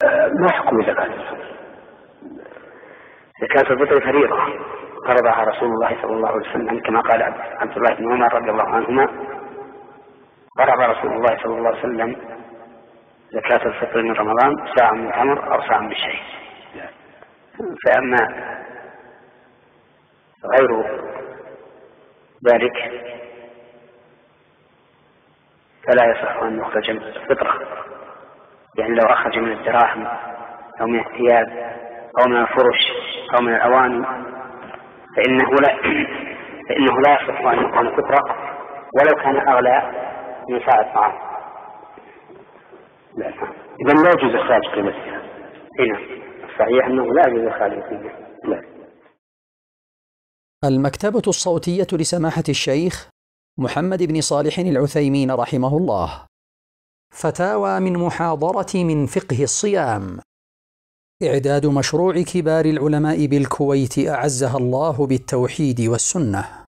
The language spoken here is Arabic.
ما حكم زكاة الفطر؟ زكاة الفطر فريضة فرضها رسول الله صلى الله عليه وسلم، كما قال عبد الله بن عمر رضي الله عنهما: فرض رسول الله صلى الله عليه وسلم زكاة الفطر من رمضان ساعة من تمر أو ساعة من شيء. فأما غير ذلك فلا يصح أن يخرج الفطرة، يعني لو أخرج من الدراهم أو من الثياب أو من الفرش أو من الأواني فإنه لا يصح أن يكون فطرة ولو كان أغلى من ساعة الطعام. إذا لا يجوز إخراج قيمتها. هنا الصحيح أنه لا يجوز إخراج قيمتها. المكتبة الصوتية لسماحة الشيخ محمد بن صالح العثيمين رحمه الله. فتاوى من محاضرة من فقه الصيام. إعداد مشروع كبار العلماء بالكويت أعزها الله بالتوحيد والسنة.